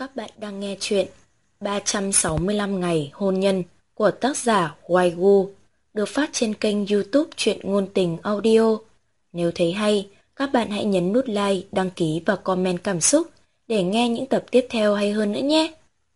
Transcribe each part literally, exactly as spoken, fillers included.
Các bạn đang nghe chuyện ba trăm sáu mươi lăm ngày hôn nhân của tác giả Hoài Gu, được phát trên kênh YouTube Truyện Ngôn Tình Audio. Nếu thấy hay, các bạn hãy nhấn nút like, đăng ký và comment cảm xúc để nghe những tập tiếp theo hay hơn nữa nhé.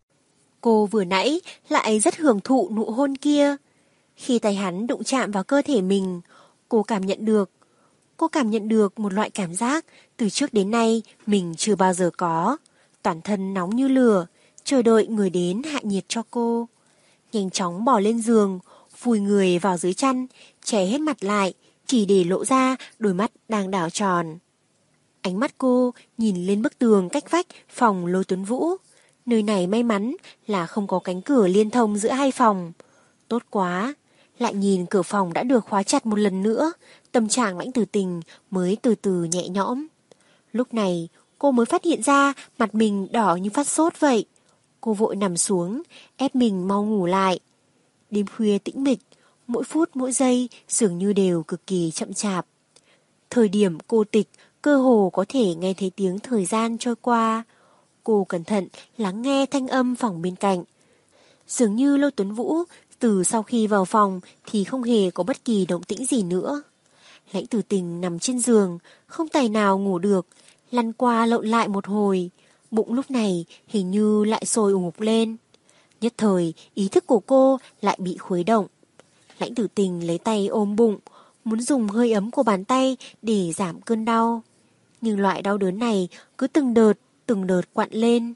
Cô vừa nãy lại rất hưởng thụ nụ hôn kia. Khi tay hắn đụng chạm vào cơ thể mình, cô cảm nhận được. Cô cảm nhận được một loại cảm giác từ trước đến nay mình chưa bao giờ có. Toàn thân nóng như lửa, chờ đợi người đến hạ nhiệt cho cô. Nhanh chóng bò lên giường, vùi người vào dưới chăn, che hết mặt lại, chỉ để lộ ra đôi mắt đang đảo tròn. Ánh mắt cô nhìn lên bức tường cách vách phòng Lôi Tuấn Vũ. Nơi này may mắn là không có cánh cửa liên thông giữa hai phòng. Tốt quá. Lại nhìn cửa phòng đã được khóa chặt một lần nữa, tâm trạng Lãnh Tử Tình mới từ từ nhẹ nhõm. Lúc này cô mới phát hiện ra mặt mình đỏ như phát sốt vậy. Cô vội nằm xuống, ép mình mau ngủ lại. Đêm khuya tĩnh mịch, mỗi phút mỗi giây dường như đều cực kỳ chậm chạp. Thời điểm cô tịch, cơ hồ có thể nghe thấy tiếng thời gian trôi qua. Cô cẩn thận lắng nghe thanh âm phòng bên cạnh. Dường như Lôi Tuấn Vũ từ sau khi vào phòng thì không hề có bất kỳ động tĩnh gì nữa. Lãnh Tử Tình nằm trên giường, không tài nào ngủ được, lăn qua lộn lại một hồi. Bụng lúc này hình như lại sôi ủng ục lên. Nhất thời, ý thức của cô lại bị khuấy động. Lãnh Tử Tình lấy tay ôm bụng, muốn dùng hơi ấm của bàn tay để giảm cơn đau. Nhưng loại đau đớn này cứ từng đợt, từng đợt quặn lên.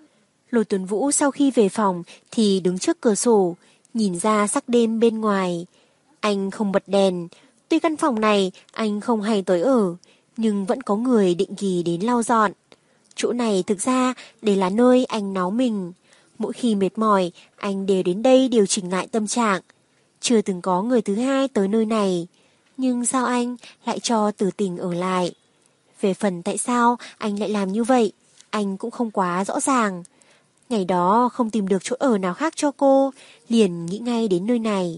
Lôi Tuấn Vũ sau khi về phòng thì đứng trước cửa sổ, nhìn ra sắc đêm bên ngoài. Anh không bật đèn, tuy căn phòng này anh không hay tới ở, nhưng vẫn có người định kỳ đến lau dọn. Chỗ này thực ra để là nơi anh náu mình. Mỗi khi mệt mỏi, anh đều đến đây điều chỉnh lại tâm trạng. Chưa từng có người thứ hai tới nơi này. Nhưng sao anh lại cho Tử Tình ở lại? Về phần tại sao anh lại làm như vậy, anh cũng không quá rõ ràng. Ngày đó không tìm được chỗ ở nào khác cho cô, liền nghĩ ngay đến nơi này.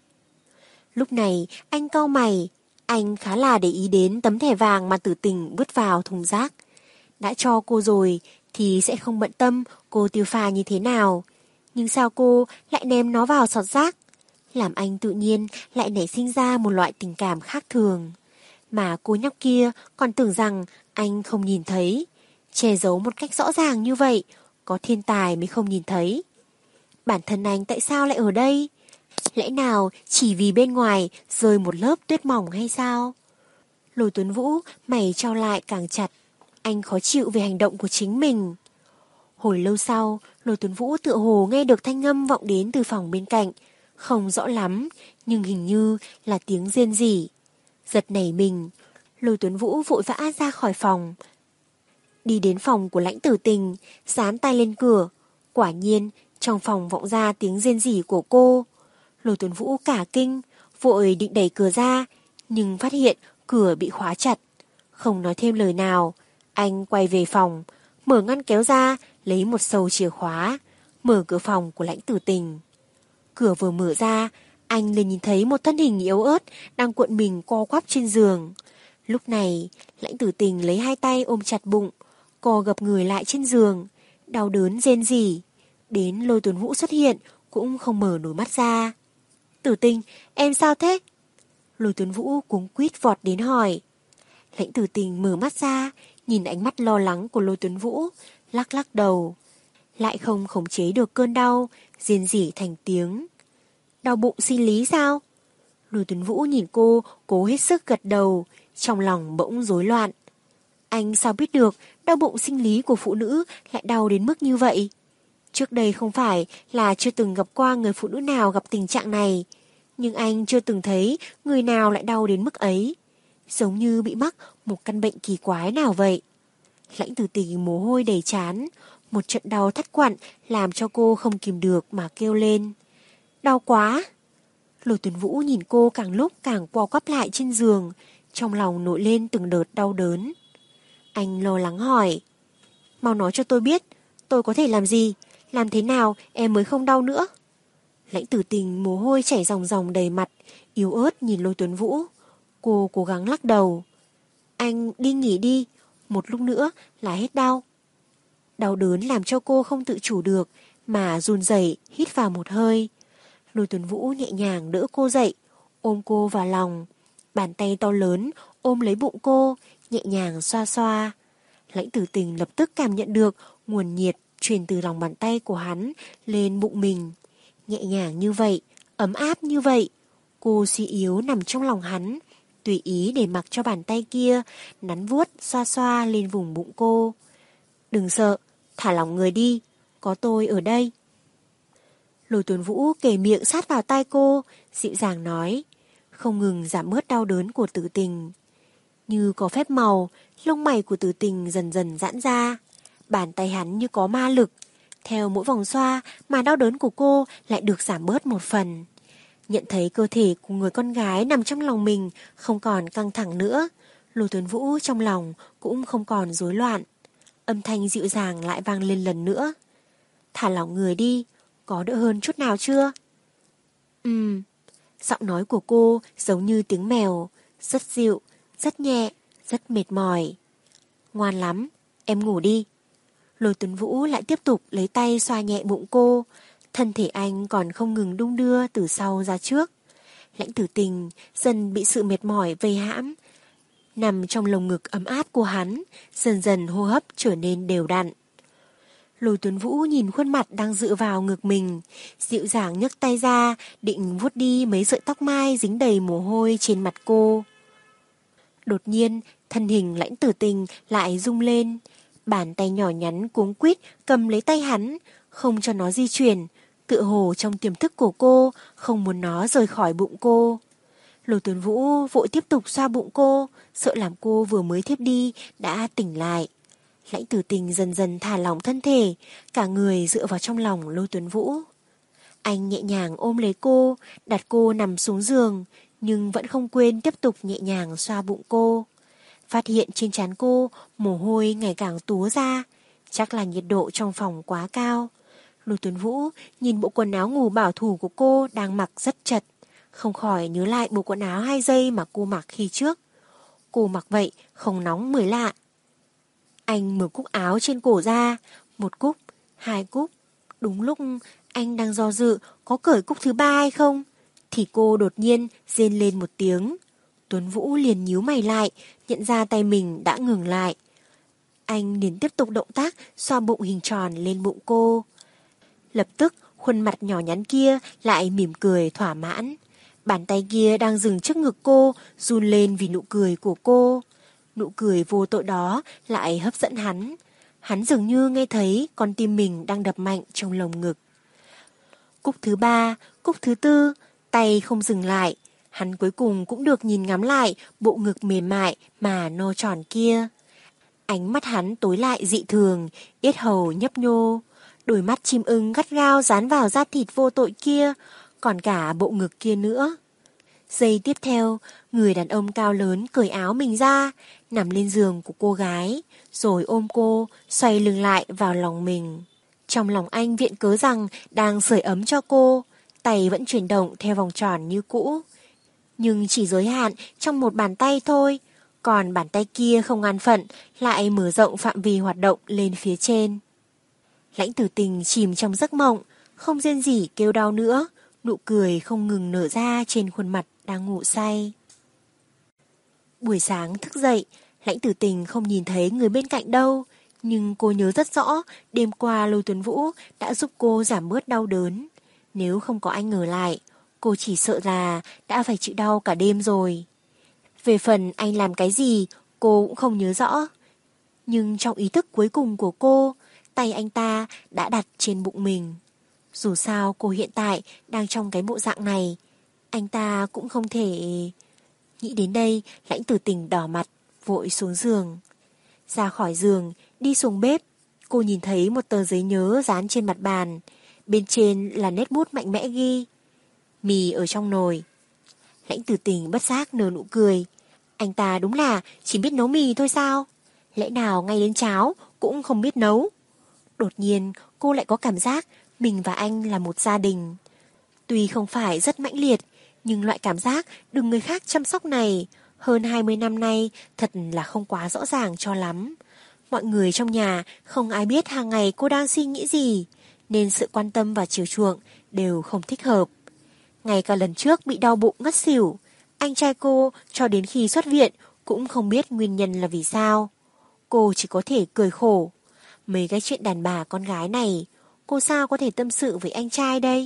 Lúc này anh cau mày, anh khá là để ý đến tấm thẻ vàng mà Tử Tình vứt vào thùng rác. Đã cho cô rồi thì sẽ không bận tâm cô tiêu pha như thế nào. Nhưng sao cô lại ném nó vào sọt rác? Làm anh tự nhiên lại nảy sinh ra một loại tình cảm khác thường. Mà cô nhóc kia còn tưởng rằng anh không nhìn thấy. Che giấu một cách rõ ràng như vậy, có thiên tài mới không nhìn thấy. Bản thân anh tại sao lại ở đây? Lẽ nào chỉ vì bên ngoài rơi một lớp tuyết mỏng hay sao? Lôi Tuấn Vũ mày trao lại càng chặt. Anh khó chịu về hành động của chính mình. Hồi lâu sau, Lôi Tuấn Vũ tựa hồ nghe được thanh âm vọng đến từ phòng bên cạnh. Không rõ lắm, nhưng hình như là tiếng rên rỉ. Giật nảy mình, Lôi Tuấn Vũ vội vã ra khỏi phòng. Đi đến phòng của Lãnh Tử Tình, dán tay lên cửa. Quả nhiên, trong phòng vọng ra tiếng rên rỉ của cô. Lôi Tuấn Vũ cả kinh, vội định đẩy cửa ra, nhưng phát hiện cửa bị khóa chặt. Không nói thêm lời nào, anh quay về phòng, mở ngăn kéo ra, lấy một sâu chìa khóa, mở cửa phòng của Lãnh Tử Tình. Cửa vừa mở ra, anh liền nhìn thấy một thân hình yếu ớt đang cuộn mình co quắp trên giường. Lúc này, Lãnh Tử Tình lấy hai tay ôm chặt bụng, co gập người lại trên giường, đau đớn rên rỉ. Đến Lôi Tuấn Vũ xuất hiện cũng không mở nổi mắt ra. Tử Tình, em sao thế? Lôi Tuấn Vũ cuống quýt vọt đến hỏi. Lãnh Tử Tình mở mắt ra, nhìn ánh mắt lo lắng của Lôi Tuấn Vũ, lắc lắc đầu. Lại không khống chế được cơn đau, rên rỉ thành tiếng. Đau bụng sinh lý sao? Lôi Tuấn Vũ nhìn cô, cố hết sức gật đầu, trong lòng bỗng rối loạn. Anh sao biết được đau bụng sinh lý của phụ nữ lại đau đến mức như vậy? Trước đây không phải là chưa từng gặp qua người phụ nữ nào gặp tình trạng này, nhưng anh chưa từng thấy người nào lại đau đến mức ấy. Giống như bị mắc một căn bệnh kỳ quái nào vậy. Lãnh Tử Tình mồ hôi đầy trán, một trận đau thắt quặn làm cho cô không kìm được mà kêu lên. Đau quá! Lôi Tuấn Vũ nhìn cô càng lúc càng co quắp lại trên giường, trong lòng nổi lên từng đợt đau đớn. Anh lo lắng hỏi. Mau nói cho tôi biết, tôi có thể làm gì? Làm thế nào em mới không đau nữa? Lãnh Tử Tình mồ hôi chảy ròng ròng đầy mặt, yếu ớt nhìn Lôi Tuấn Vũ. Cô cố gắng lắc đầu. Anh đi nghỉ đi, một lúc nữa là hết đau. Đau đớn làm cho cô không tự chủ được mà run rẩy hít vào một hơi. Lôi Tuấn Vũ nhẹ nhàng đỡ cô dậy, ôm cô vào lòng. Bàn tay to lớn ôm lấy bụng cô, nhẹ nhàng xoa xoa. Lãnh Tử Tình lập tức cảm nhận được nguồn nhiệt truyền từ lòng bàn tay của hắn lên bụng mình. Nhẹ nhàng như vậy, ấm áp như vậy. Cô suy yếu nằm trong lòng hắn, tùy ý để mặc cho bàn tay kia nắn vuốt xoa xoa lên vùng bụng cô. Đừng sợ, thả lỏng người đi, có tôi ở đây. Lôi Tuấn Vũ kề miệng sát vào tai cô, dịu dàng nói, không ngừng giảm bớt đau đớn của Tử Tình. Như có phép màu, lông mày của Tử Tình dần dần giãn ra. Bàn tay hắn như có ma lực. Theo mỗi vòng xoa mà đau đớn của cô lại được giảm bớt một phần. Nhận thấy cơ thể của người con gái nằm trong lòng mình không còn căng thẳng nữa, Lôi Tuấn Vũ trong lòng cũng không còn rối loạn. Âm thanh dịu dàng lại vang lên lần nữa. Thả lỏng người đi, có đỡ hơn chút nào chưa? Ừm, giọng nói của cô giống như tiếng mèo, rất dịu, rất nhẹ, rất mệt mỏi. Ngoan lắm, em ngủ đi. Lôi Tuấn Vũ lại tiếp tục lấy tay xoa nhẹ bụng cô. Thân thể anh còn không ngừng đung đưa từ sau ra trước. Lãnh Tử Tình dần bị sự mệt mỏi vây hãm. Nằm trong lồng ngực ấm áp của hắn, dần dần hô hấp trở nên đều đặn. Lôi Tuấn Vũ nhìn khuôn mặt đang dựa vào ngực mình, dịu dàng nhấc tay ra, định vuốt đi mấy sợi tóc mai dính đầy mồ hôi trên mặt cô. Đột nhiên, thân hình Lãnh Tử Tình lại rung lên. Bàn tay nhỏ nhắn cuống quýt cầm lấy tay hắn, không cho nó di chuyển, tựa hồ trong tiềm thức của cô, không muốn nó rời khỏi bụng cô. Lôi Tuấn Vũ vội tiếp tục xoa bụng cô, sợ làm cô vừa mới thiếp đi đã tỉnh lại. Lãnh Tử Tình dần dần thả lỏng thân thể, cả người dựa vào trong lòng Lôi Tuấn Vũ. Anh nhẹ nhàng ôm lấy cô, đặt cô nằm xuống giường, nhưng vẫn không quên tiếp tục nhẹ nhàng xoa bụng cô. Phát hiện trên trán cô mồ hôi ngày càng túa ra, chắc là nhiệt độ trong phòng quá cao. Lôi Tuấn Vũ nhìn bộ quần áo ngủ bảo thủ của cô đang mặc rất chật, không khỏi nhớ lại bộ quần áo hai dây mà cô mặc khi trước. Cô mặc vậy không nóng mới lạ. Anh mở cúc áo trên cổ ra, một cúc, hai cúc. Đúng lúc anh đang do dự có cởi cúc thứ ba hay không, thì cô đột nhiên rên lên một tiếng. Tuấn Vũ liền nhíu mày lại, nhận ra tay mình đã ngừng lại. Anh liền tiếp tục động tác xoa bụng hình tròn lên bụng cô. Lập tức khuôn mặt nhỏ nhắn kia lại mỉm cười thỏa mãn. Bàn tay kia đang dừng trước ngực cô, run lên vì nụ cười của cô. Nụ cười vô tội đó lại hấp dẫn hắn. Hắn dường như nghe thấy con tim mình đang đập mạnh trong lồng ngực. Cúc thứ ba, cúc thứ tư, tay không dừng lại. Hắn cuối cùng cũng được nhìn ngắm lại bộ ngực mềm mại mà no tròn kia. Ánh mắt hắn tối lại dị thường, yết hầu nhấp nhô. Đôi mắt chim ưng gắt gao dán vào da thịt vô tội kia, còn cả bộ ngực kia nữa. Giây tiếp theo, người đàn ông cao lớn cởi áo mình ra, nằm lên giường của cô gái, rồi ôm cô, xoay lưng lại vào lòng mình. Trong lòng anh viện cớ rằng đang sưởi ấm cho cô, tay vẫn chuyển động theo vòng tròn như cũ. Nhưng chỉ giới hạn trong một bàn tay thôi, còn bàn tay kia không an phận lại mở rộng phạm vi hoạt động lên phía trên. Lãnh Tử Tình chìm trong giấc mộng, không rên rỉ kêu đau nữa, nụ cười không ngừng nở ra trên khuôn mặt đang ngủ say. Buổi sáng thức dậy, Lãnh Tử Tình không nhìn thấy người bên cạnh đâu, nhưng cô nhớ rất rõ đêm qua Lôi Tuấn Vũ đã giúp cô giảm bớt đau đớn. Nếu không có anh ở lại, cô chỉ sợ là đã phải chịu đau cả đêm rồi. Về phần anh làm cái gì, cô cũng không nhớ rõ. Nhưng trong ý thức cuối cùng của cô, tay anh ta đã đặt trên bụng mình. Dù sao cô hiện tại đang trong cái bộ dạng này, anh ta cũng không thể... Nghĩ đến đây, Lãnh Tử Tình đỏ mặt, vội xuống giường. Ra khỏi giường, đi xuống bếp, cô nhìn thấy một tờ giấy nhớ dán trên mặt bàn. Bên trên là nét bút mạnh mẽ ghi: mì ở trong nồi. Lãnh Tử Tình bất giác nở nụ cười. Anh ta đúng là chỉ biết nấu mì thôi sao? Lẽ nào ngay đến cháo cũng không biết nấu? Đột nhiên cô lại có cảm giác mình và anh là một gia đình. Tuy không phải rất mãnh liệt, nhưng loại cảm giác được người khác chăm sóc này hơn hai mươi năm nay thật là không quá rõ ràng cho lắm. Mọi người trong nhà không ai biết hàng ngày cô đang suy nghĩ gì, nên sự quan tâm và chiều chuộng đều không thích hợp. Ngay cả lần trước bị đau bụng ngất xỉu, anh trai cô cho đến khi xuất viện cũng không biết nguyên nhân là vì sao. Cô chỉ có thể cười khổ. Mấy cái chuyện đàn bà con gái này, cô sao có thể tâm sự với anh trai đây?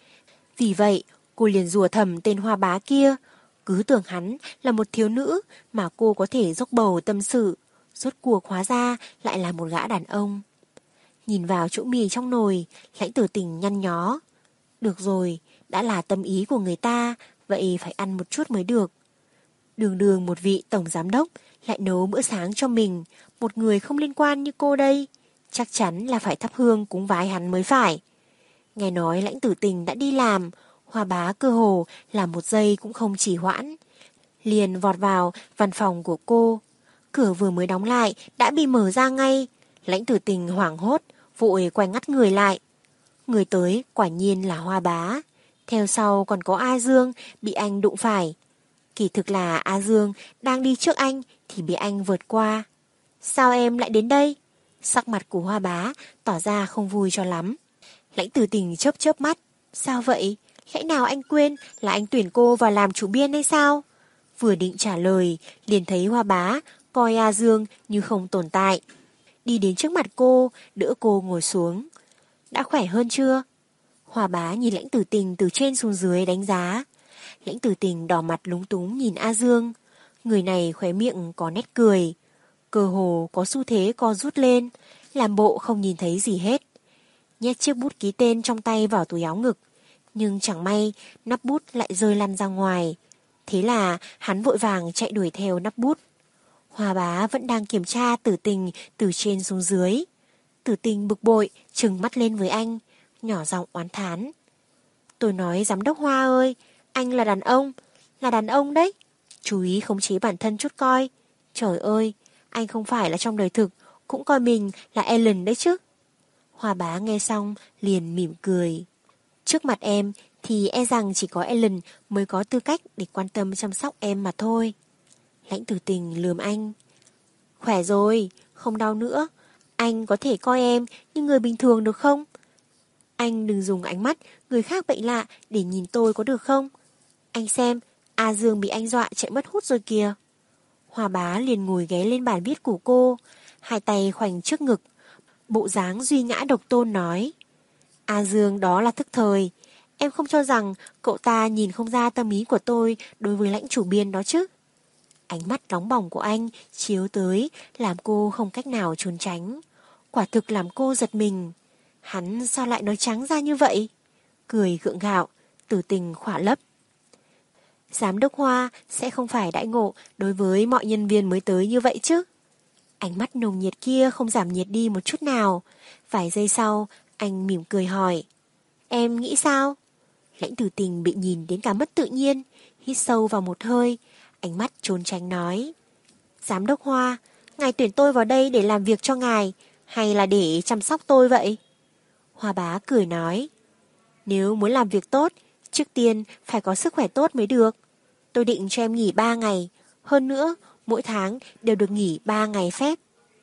Vì vậy, cô liền rủa thầm tên Hoa Bá kia, cứ tưởng hắn là một thiếu nữ mà cô có thể dốc bầu tâm sự, rốt cuộc hóa ra lại là một gã đàn ông. Nhìn vào chỗ mì trong nồi, Lãnh Tử Tình nhăn nhó. Được rồi, đã là tâm ý của người ta, vậy phải ăn một chút mới được. Đường đường một vị tổng giám đốc lại nấu bữa sáng cho mình, một người không liên quan như cô đây, chắc chắn là phải thắp hương cúng vái hắn mới phải. Nghe nói Lãnh Tử Tình đã đi làm, Hoa Bá cơ hồ là một giây cũng không trì hoãn, liền vọt vào văn phòng của cô. Cửa vừa mới đóng lại đã bị mở ra ngay. Lãnh Tử Tình hoảng hốt, vội quay ngắt người lại. Người tới quả nhiên là Hoa Bá. Theo sau còn có A Dương bị anh đụng phải. Kỳ thực là A Dương đang đi trước anh thì bị anh vượt qua. Sao em lại đến đây? Sắc mặt của Hoa Bá tỏ ra không vui cho lắm. Lãnh Tử Tình chớp chớp mắt. Sao vậy? Lẽ nào anh quên là anh tuyển cô vào làm chủ biên hay sao? Vừa định trả lời, liền thấy Hoa Bá coi A Dương như không tồn tại. Đi đến trước mặt cô, đỡ cô ngồi xuống. Đã khỏe hơn chưa? Hoa Bá nhìn Lãnh Tử Tình từ trên xuống dưới đánh giá. Lãnh Tử Tình đỏ mặt lúng túng nhìn A Dương. Người này khóe miệng có nét cười, cơ hồ có xu thế co rút lên, làm bộ không nhìn thấy gì hết. Nhét chiếc bút ký tên trong tay vào túi áo ngực, nhưng chẳng may nắp bút lại rơi lăn ra ngoài. Thế là hắn vội vàng chạy đuổi theo nắp bút. Hoa Bá vẫn đang kiểm tra Tử Tình từ trên xuống dưới. Tử Tình bực bội trừng mắt lên với anh, nhỏ giọng oán thán. Tôi nói giám đốc Hoa ơi, anh là đàn ông, là đàn ông đấy, chú ý khống chế bản thân chút coi. Trời ơi, anh không phải là trong đời thực cũng coi mình là Ellen đấy chứ. Hoa Bá nghe xong liền mỉm cười. Trước mặt em thì e rằng chỉ có Ellen mới có tư cách để quan tâm chăm sóc em mà thôi. Lãnh Tử Tình lườm anh. Khỏe rồi, không đau nữa. Anh có thể coi em như người bình thường được không? Anh đừng dùng ánh mắt người khác bệnh lạ để nhìn tôi có được không? Anh xem, A Dương bị anh dọa chạy mất hút rồi kìa. Hoa Bá liền ngồi ghé lên bàn viết của cô, hai tay khoanh trước ngực, bộ dáng duy ngã độc tôn nói. A Dương đó là thức thời, em không cho rằng cậu ta nhìn không ra tâm ý của tôi đối với Lãnh chủ biên đó chứ. Ánh mắt nóng bỏng của anh chiếu tới làm cô không cách nào trốn tránh. Quả thực làm cô giật mình. Hắn sao lại nói trắng ra như vậy? Cười gượng gạo, Tử Tình khỏa lấp. Giám đốc Hoa sẽ không phải đãi ngộ đối với mọi nhân viên mới tới như vậy chứ? Ánh mắt nồng nhiệt kia không giảm nhiệt đi một chút nào. Vài giây sau, anh mỉm cười hỏi. Em nghĩ sao? Lãnh Tử Tình bị nhìn đến cả mất tự nhiên, hít sâu vào một hơi, ánh mắt trốn tránh nói. Giám đốc Hoa, ngài tuyển tôi vào đây để làm việc cho ngài, hay là để chăm sóc tôi vậy? Hoa Bá cười nói. Nếu muốn làm việc tốt, trước tiên phải có sức khỏe tốt mới được. Tôi định cho em nghỉ ba ngày, hơn nữa, mỗi tháng đều được nghỉ ba ngày phép.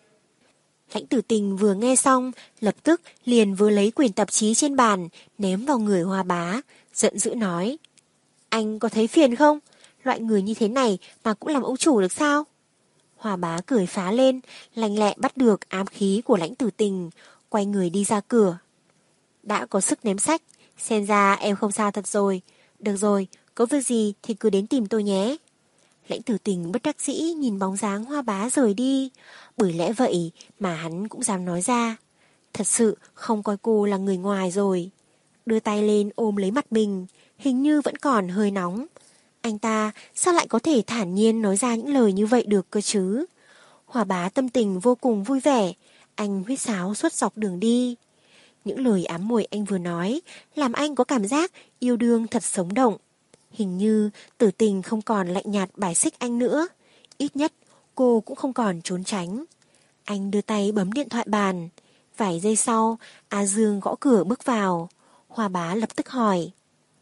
Lãnh Tử Tình vừa nghe xong, lập tức liền vừa lấy quyển tạp chí trên bàn, ném vào người Hoa Bá, giận dữ nói. Anh có thấy phiền không? Loại người như thế này mà cũng làm ông chủ được sao? Hoa Bá cười phá lên, lanh lẹ bắt được ám khí của Lãnh Tử Tình, quay người đi ra cửa. Đã có sức ném sách, xem ra em không sao thật rồi. Được rồi, có việc gì thì cứ đến tìm tôi nhé. Lãnh Tử Tình bất đắc dĩ nhìn bóng dáng Hoa Bá rời đi. Bởi lẽ vậy mà hắn cũng dám nói ra. Thật sự không coi cô là người ngoài rồi. Đưa tay lên ôm lấy mặt mình, hình như vẫn còn hơi nóng. Anh ta sao lại có thể thản nhiên nói ra những lời như vậy được cơ chứ? Hoa Bá tâm tình vô cùng vui vẻ. Anh huýt sáo suốt dọc đường đi. Những lời ám muội anh vừa nói làm anh có cảm giác yêu đương thật sống động. Hình như Tử Tình không còn lạnh nhạt bài xích anh nữa. Ít nhất cô cũng không còn trốn tránh. Anh đưa tay bấm điện thoại bàn. Vài giây sau, A Dương gõ cửa bước vào. Hoa Bá lập tức hỏi.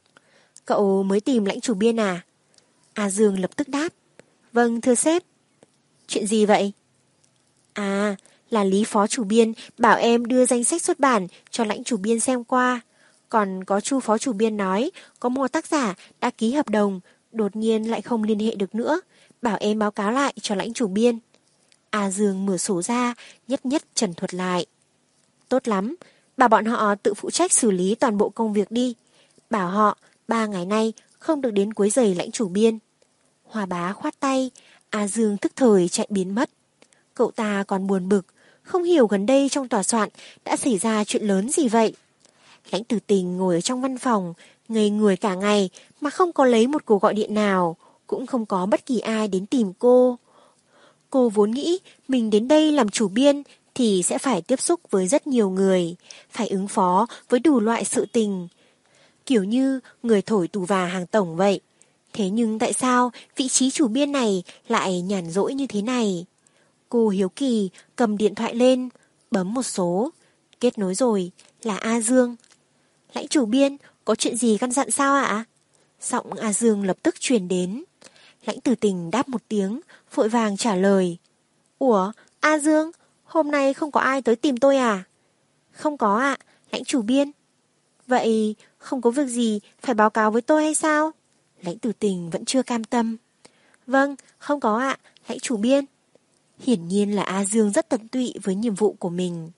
Cậu mới tìm Lãnh chủ biên à? A Dương lập tức đáp. Vâng thưa sếp. Chuyện gì vậy? À, Là Lý phó chủ biên bảo em đưa danh sách xuất bản cho lãnh chủ biên xem qua. Còn có Chu phó chủ biên nói có một tác giả đã ký hợp đồng, đột nhiên lại không liên hệ được nữa, bảo em báo cáo lại cho lãnh chủ biên. A Dương mở sổ ra, nhất nhất trần thuật lại. Tốt lắm, bảo bọn họ tự phụ trách xử lý toàn bộ công việc đi. Bảo họ ba ngày nay không được đến quấy rầy lãnh chủ biên. Hoa Bá khoát tay, A Dương tức thời chạy biến mất. Cậu ta còn buồn bực, không hiểu gần đây trong tòa soạn đã xảy ra chuyện lớn gì vậy. Lãnh Tử Tình ngồi ở trong văn phòng, ngây người cả ngày mà không có lấy một cuộc gọi điện nào, cũng không có bất kỳ ai đến tìm cô. Cô vốn nghĩ mình đến đây làm chủ biên thì sẽ phải tiếp xúc với rất nhiều người, phải ứng phó với đủ loại sự tình. Kiểu như người thổi tù và hàng tổng vậy. Thế nhưng tại sao vị trí chủ biên này lại nhàn rỗi như thế này? Cô hiếu kỳ cầm điện thoại lên, bấm một số. Kết nối rồi, là A Dương. Lãnh chủ biên, có chuyện gì căn dặn sao ạ? Giọng A Dương lập tức truyền đến. Lãnh Tử Tình đáp một tiếng, vội vàng trả lời. Ủa, A Dương, hôm nay không có ai tới tìm tôi à? Không có ạ, lãnh chủ biên. Vậy không có việc gì phải báo cáo với tôi hay sao? Lãnh Tử Tình vẫn chưa cam tâm. Vâng, không có ạ, lãnh chủ biên. Hiển nhiên là A Dương rất tận tụy với nhiệm vụ của mình.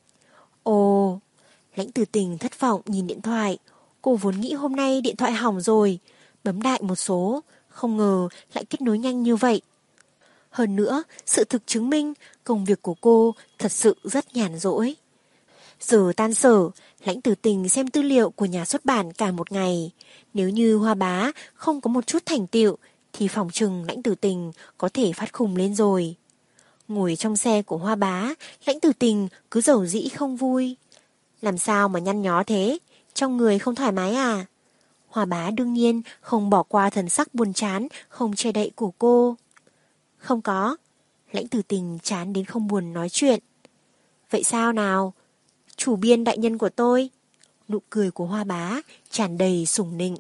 Ồ, lãnh Tử Tình thất vọng nhìn điện thoại. Cô vốn nghĩ hôm nay điện thoại hỏng rồi. Bấm đại một số, không ngờ lại kết nối nhanh như vậy. Hơn nữa, sự thực chứng minh công việc của cô thật sự rất nhàn rỗi. Giờ tan sở, lãnh Tử Tình xem tư liệu của nhà xuất bản cả một ngày. Nếu như Hoa Bá không có một chút thành tựu, thì phòng trừng lãnh Tử Tình có thể phát khùng lên rồi. Ngồi trong xe của Hoa Bá, lãnh Tử Tình cứ dầu dĩ không vui. Làm sao mà nhăn nhó thế? Trong người không thoải mái à? Hoa Bá đương nhiên không bỏ qua thần sắc buồn chán, không che đậy của cô. Không có. Lãnh Tử Tình chán đến không buồn nói chuyện. Vậy sao nào? Chủ biên đại nhân của tôi. Nụ cười của Hoa Bá tràn đầy sủng nịnh.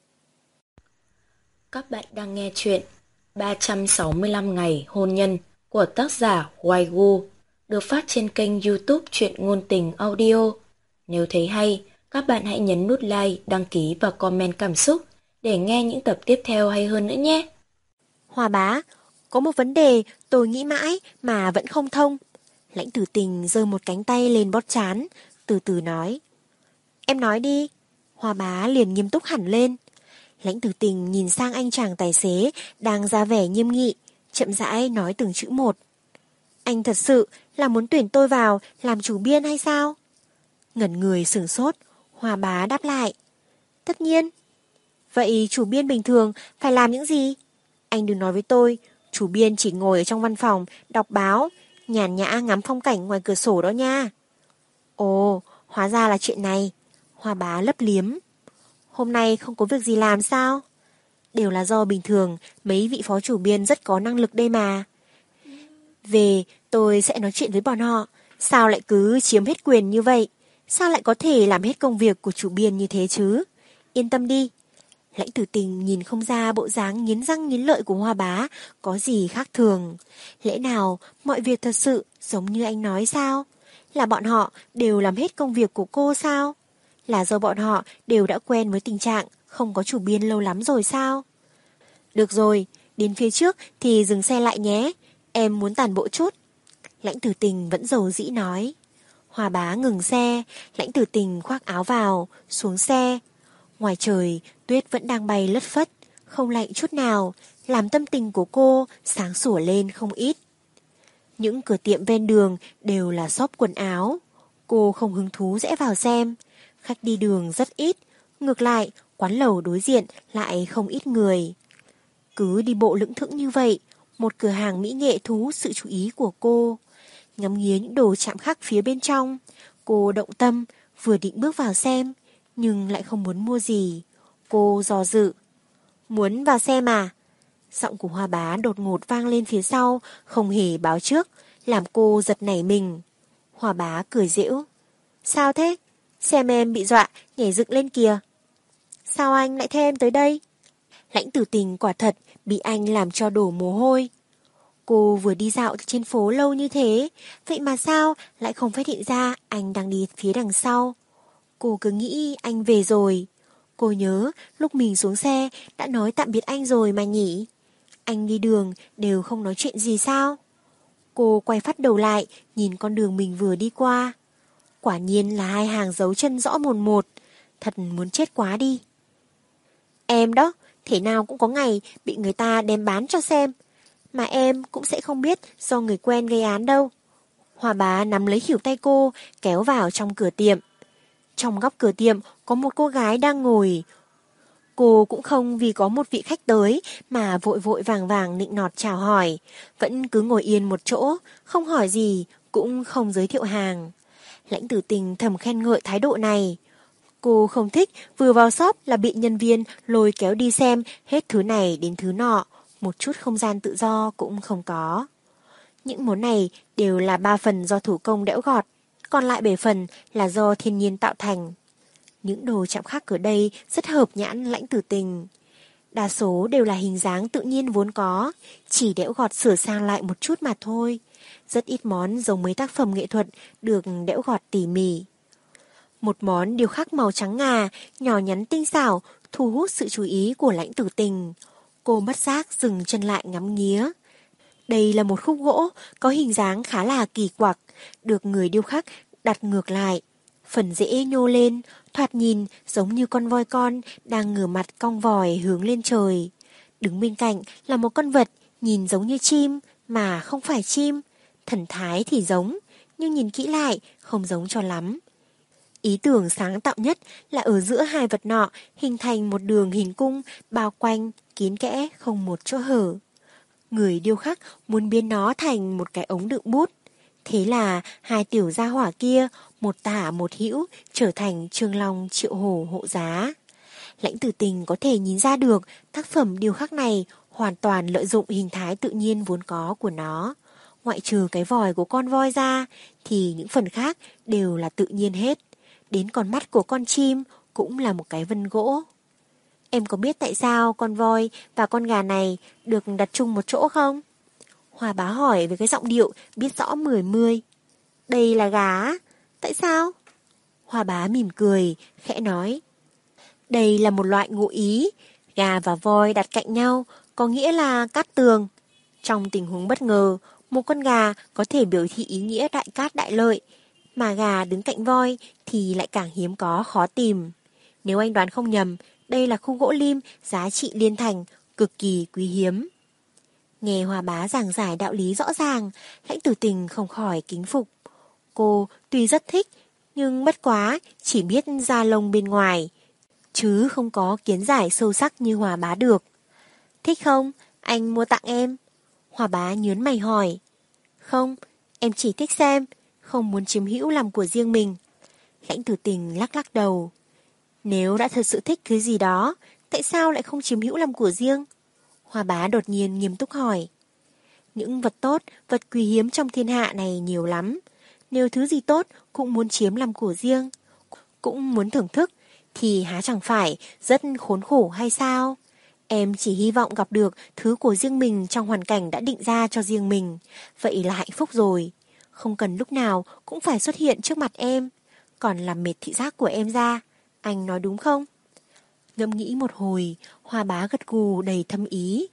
Các bạn đang nghe chuyện ba trăm sáu mươi lăm ngày hôn nhân của tác giả Hoài Gu, được phát trên kênh YouTube Truyện Ngôn Tình Audio. Nếu thấy hay, các bạn hãy nhấn nút like, đăng ký và comment cảm xúc để nghe những tập tiếp theo hay hơn nữa nhé. Hoa Bá, có một vấn đề tôi nghĩ mãi mà vẫn không thông. Lãnh Tử Tình giơ một cánh tay lên bóp trán, từ từ nói. Em nói đi. Hoa Bá liền nghiêm túc hẳn lên. Lãnh Tử Tình nhìn sang anh chàng tài xế đang ra vẻ nghiêm nghị, chậm rãi nói từng chữ một. Anh thật sự là muốn tuyển tôi vào làm chủ biên hay sao? Ngẩn người sửng sốt, Hoa Bá đáp lại. Tất nhiên. Vậy chủ biên bình thường phải làm những gì? Anh đừng nói với tôi, chủ biên chỉ ngồi ở trong văn phòng, đọc báo, nhàn nhã ngắm phong cảnh ngoài cửa sổ đó nha. Ồ, hóa ra là chuyện này. Hoa Bá lấp liếm. Hôm nay không có việc gì làm sao? Đều là do bình thường mấy vị phó chủ biên rất có năng lực đây mà. Về tôi sẽ nói chuyện với bọn họ. Sao lại cứ chiếm hết quyền như vậy? Sao lại có thể làm hết công việc của chủ biên như thế chứ? Yên tâm đi. Lãnh Tử Tình nhìn không ra bộ dáng nghiến răng nghiến lợi của Hoa Bá có gì khác thường. Lẽ nào mọi việc thật sự giống như anh nói sao? Là bọn họ đều làm hết công việc của cô sao? Là do bọn họ đều đã quen với tình trạng không có chủ biên lâu lắm rồi sao? Được rồi, đến phía trước thì dừng xe lại nhé. Em muốn tản bộ chút. Lãnh Tử Tình vẫn dầu dĩ nói. Hoa Bá ngừng xe, Lãnh Tử Tình khoác áo vào, xuống xe. Ngoài trời, tuyết vẫn đang bay lất phất, không lạnh chút nào, làm tâm tình của cô sáng sủa lên không ít. Những cửa tiệm ven đường đều là shop quần áo. Cô không hứng thú rẽ vào xem. Khách đi đường rất ít, ngược lại, quán lẩu đối diện lại không ít người. Cứ đi bộ lững thững như vậy, một cửa hàng mỹ nghệ thu hút sự chú ý của cô. Ngắm nghía những đồ chạm khắc phía bên trong, cô động tâm, vừa định bước vào xem, nhưng lại không muốn mua gì. Cô do dự. Muốn vào xem à? Giọng của Hoa Bá đột ngột vang lên phía sau, không hề báo trước, làm cô giật nảy mình. Hoa Bá cười giễu. Sao thế? Xem em bị dọa, nhảy dựng lên kìa. Sao anh lại theo em tới đây? Lãnh Tử Tình quả thật bị anh làm cho đổ mồ hôi. Cô vừa đi dạo trên phố lâu như thế, vậy mà sao lại không phát hiện ra anh đang đi phía đằng sau. Cô cứ nghĩ anh về rồi. Cô nhớ lúc mình xuống xe đã nói tạm biệt anh rồi mà nhỉ. Anh đi đường đều không nói chuyện gì sao? Cô quay phát đầu lại, nhìn con đường mình vừa đi qua. Quả nhiên là hai hàng dấu chân rõ mồn một. Thật muốn chết quá đi. Em đó, thế nào cũng có ngày bị người ta đem bán cho xem. Mà em cũng sẽ không biết do người quen gây án đâu. Hoa bá nắm lấy khuỷu tay cô, kéo vào trong cửa tiệm. Trong góc cửa tiệm có một cô gái đang ngồi. Cô cũng không vì có một vị khách tới mà vội vội vàng vàng nịnh nọt chào hỏi. Vẫn cứ ngồi yên một chỗ, không hỏi gì, cũng không giới thiệu hàng. Lãnh Tử Tình thầm khen ngợi thái độ này. Cô không thích vừa vào shop là bị nhân viên lôi kéo đi xem hết thứ này đến thứ nọ. Một chút không gian tự do cũng không có. Những món này đều là ba phần do thủ công đẽo gọt, còn lại bảy phần là do thiên nhiên tạo thành. Những đồ chạm khắc ở đây rất hợp nhãn Lãnh Tử Tình. Đa số đều là hình dáng tự nhiên vốn có, chỉ đẽo gọt sửa sang lại một chút mà thôi. Rất ít món giống mấy tác phẩm nghệ thuật được đẽo gọt tỉ mỉ. Một món điêu khắc màu trắng ngà, nhỏ nhắn tinh xảo, thu hút sự chú ý của Lãnh Tử Tình. Cô bất giác dừng chân lại ngắm nghía. Đây là một khúc gỗ có hình dáng khá là kỳ quặc, được người điêu khắc đặt ngược lại. Phần rễ nhô lên, thoạt nhìn giống như con voi con đang ngửa mặt cong vòi hướng lên trời. Đứng bên cạnh là một con vật nhìn giống như chim mà không phải chim. Thần thái thì giống, nhưng nhìn kỹ lại không giống cho lắm. Ý tưởng sáng tạo nhất là ở giữa hai vật nọ hình thành một đường hình cung bao quanh, kín kẽ, không một chỗ hở. Người điêu khắc muốn biến nó thành một cái ống đựng bút. Thế là hai tiểu gia hỏa kia, một tả một hữu, trở thành Trương Long Triệu Hổ hộ giá. Lãnh Tử Tình có thể nhìn ra được tác phẩm điêu khắc này hoàn toàn lợi dụng hình thái tự nhiên vốn có của nó. Ngoại trừ cái vòi của con voi ra, thì những phần khác đều là tự nhiên hết. Đến con mắt của con chim cũng là một cái vân gỗ. Em có biết tại sao con voi và con gà này được đặt chung một chỗ không? Hoa bá hỏi với cái giọng điệu biết rõ mười mươi. Đây là gà? Tại sao? Hoa bá mỉm cười, khẽ nói. Đây là một loại ngụ ý. Gà và voi đặt cạnh nhau có nghĩa là cát tường. Trong tình huống bất ngờ, một con gà có thể biểu thị ý nghĩa đại cát đại lợi, mà gà đứng cạnh voi thì lại càng hiếm có khó tìm. Nếu anh đoán không nhầm, đây là khung gỗ lim giá trị liên thành, cực kỳ quý hiếm. Nghe Hoa bá giảng giải đạo lý rõ ràng, Lãnh Tử Tình không khỏi kính phục. Cô tuy rất thích, nhưng bất quá chỉ biết da lông bên ngoài, chứ không có kiến giải sâu sắc như Hoa bá được. Thích không? Anh mua tặng em. Hoa bá nhớn mày hỏi. Không, em chỉ thích xem, không muốn chiếm hữu làm của riêng mình. Lãnh Tử Tình lắc lắc đầu. Nếu đã thật sự thích thứ gì đó, tại sao lại không chiếm hữu làm của riêng? Hoa bá đột nhiên nghiêm túc hỏi. Những vật tốt, vật quý hiếm trong thiên hạ này nhiều lắm. Nếu thứ gì tốt cũng muốn chiếm làm của riêng, cũng muốn thưởng thức, thì há chẳng phải rất khốn khổ hay sao? Em chỉ hy vọng gặp được thứ của riêng mình trong hoàn cảnh đã định ra cho riêng mình. Vậy là hạnh phúc rồi. Không cần lúc nào cũng phải xuất hiện trước mặt em. Còn làm mệt thị giác của em ra. Anh nói đúng không? Ngẫm nghĩ một hồi, Hoa bá gật gù đầy thâm ý.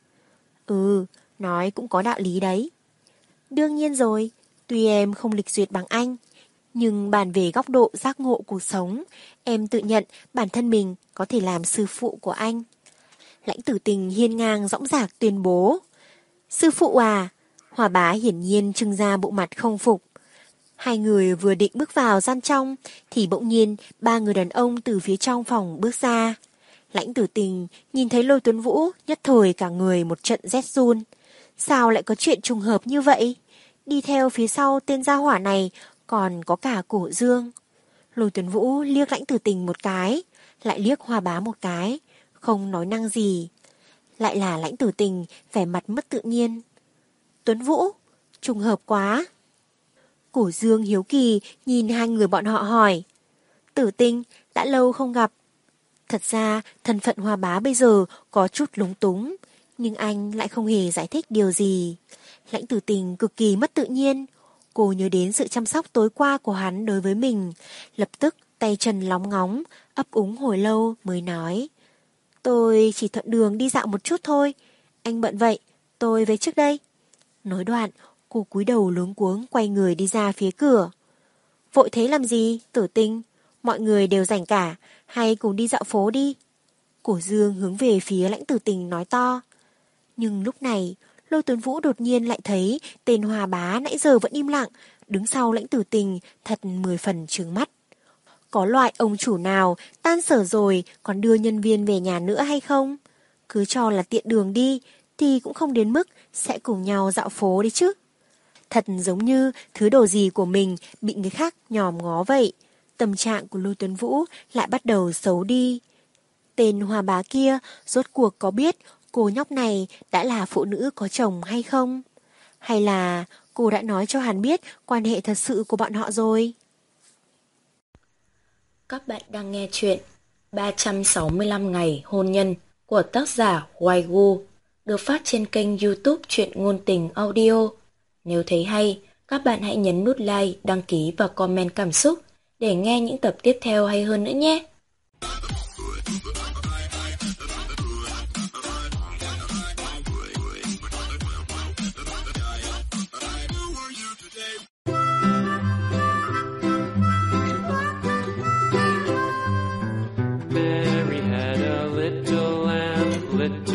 Ừ, nói cũng có đạo lý đấy. Đương nhiên rồi, tuy em không lịch duyệt bằng anh, nhưng bàn về góc độ giác ngộ cuộc sống, em tự nhận bản thân mình có thể làm sư phụ của anh. Lãnh Tử Tình hiên ngang dõng dạc tuyên bố. Sư phụ à? Hoa bá hiển nhiên trưng ra bộ mặt không phục. Hai người vừa định bước vào gian trong, thì bỗng nhiên ba người đàn ông từ phía trong phòng bước ra. Lãnh Tử Tình nhìn thấy Lôi Tuấn Vũ, nhất thời cả người một trận rét run. Sao lại có chuyện trùng hợp như vậy? Đi theo phía sau tên gia hỏa này còn có cả Cổ Dương. Lôi Tuấn Vũ liếc Lãnh Tử Tình một cái, lại liếc Hoa bá một cái, không nói năng gì. Lại là Lãnh Tử Tình vẻ mặt mất tự nhiên. Tuấn Vũ, trùng hợp quá. Cổ Dương hiếu kỳ nhìn hai người bọn họ hỏi. Tử Tình, đã lâu không gặp. Thật ra thân phận Hoa bá bây giờ có chút lúng túng, Nhưng anh lại không hề giải thích điều gì. Lãnh Tử Tình cực kỳ mất tự nhiên. Cô nhớ đến sự chăm sóc tối qua của hắn đối với mình, lập tức tay chân lóng ngóng, ấp úng hồi lâu mới nói: Tôi chỉ thuận đường đi dạo một chút thôi. Anh bận vậy, tôi về trước đây. Nói đoạn, cô cúi đầu luống cuống quay người đi ra phía cửa. Vội thế làm gì, Tử Tình? Mọi người đều rảnh cả, hay cùng đi dạo phố đi. Cổ Dương hướng về phía Lãnh Tử Tình nói to. Nhưng lúc này, Lôi Tuấn Vũ đột nhiên lại thấy tên Hòa Bá nãy giờ vẫn im lặng, đứng sau Lãnh Tử Tình thật mười phần trừng mắt. Có loại ông chủ nào tan sở rồi còn đưa nhân viên về nhà nữa hay không? Cứ cho là tiện đường đi thì cũng không đến mức sẽ cùng nhau dạo phố đi chứ. Thật giống như thứ đồ gì của mình bị người khác nhòm ngó vậy. Tâm trạng của Lôi Tuấn Vũ lại bắt đầu xấu đi. Tên Hòa Bá kia rốt cuộc có biết cô nhóc này đã là phụ nữ có chồng hay không? Hay là cô đã nói cho hắn biết quan hệ thật sự của bọn họ rồi? Các bạn đang nghe chuyện ba trăm sáu mươi lăm ngày hôn nhân của tác giả Hoài Gu, được phát trên kênh YouTube Truyện Ngôn Tình Audio. Nếu thấy hay, các bạn hãy nhấn nút like, đăng ký và comment cảm xúc để nghe những tập tiếp theo hay hơn nữa nhé. Mary had a little lamb, little